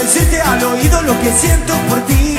decirte al oído lo que siento por ti.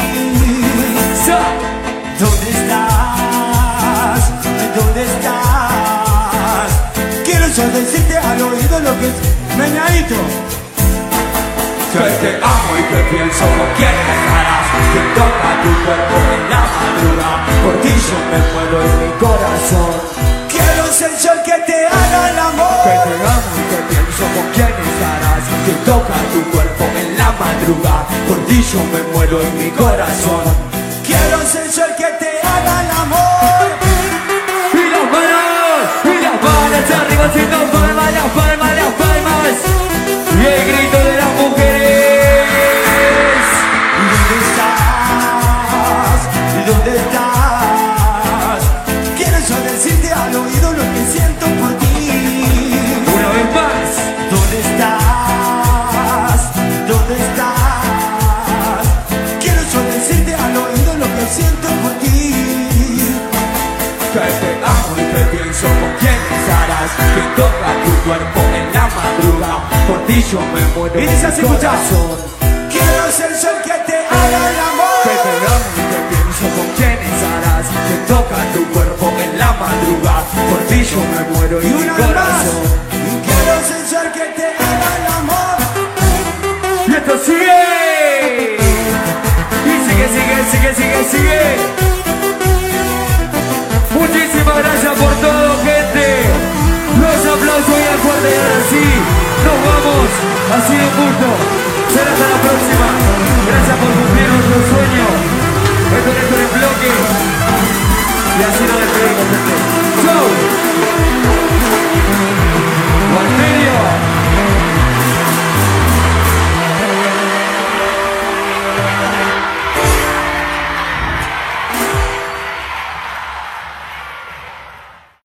¿Dónde estás? ¿Dónde estás? Quiero yo decirte al oído lo que... Meñadito. Que te amo y que pienso con quién estarás. Que toca tu cuerpo en la madrugada. Por ti yo me muero en mi corazón. Quiero ser yo el que te haga el amor. Que te amo y que pienso con quién estarás. Que toca tu cuerpo en la madrugada. Por ti yo me muero en mi corazón. Quiero ser yo el que te haga el amor. Y las manos arriba haciendo palmas, las palmas, las palmas. Y el grito de las mujeres. ¿Dónde estás? ¿Dónde estás? Quiero yo decirte al oído lo que siento por ti. Una vez más. ¿Dónde estás? ¿Dónde estás? Quiero yo decirte al oído lo que siento por ti. Que te amo y que pienso con quién estarás. Que toca tu cuerpo en la madrugada. Por ti yo me muero Y en dice mi así, escucha. corazón. Quiero ser yo el que te haga el amor. Que te amo y que pienso con quién estarás. Que toca tu cuerpo en la madrugada. Por ti yo me muero Y en mi una vez más. corazón. Quiero ser yo el que te haga el amor. Y esto sigue. Y sigue, sigue, sigue, sigue, sigue. Muchísimas gracias por todo, gente. Los aplausos y el fuerte y ahora sí. Nos vamos. Ha sido un gusto. Será hasta la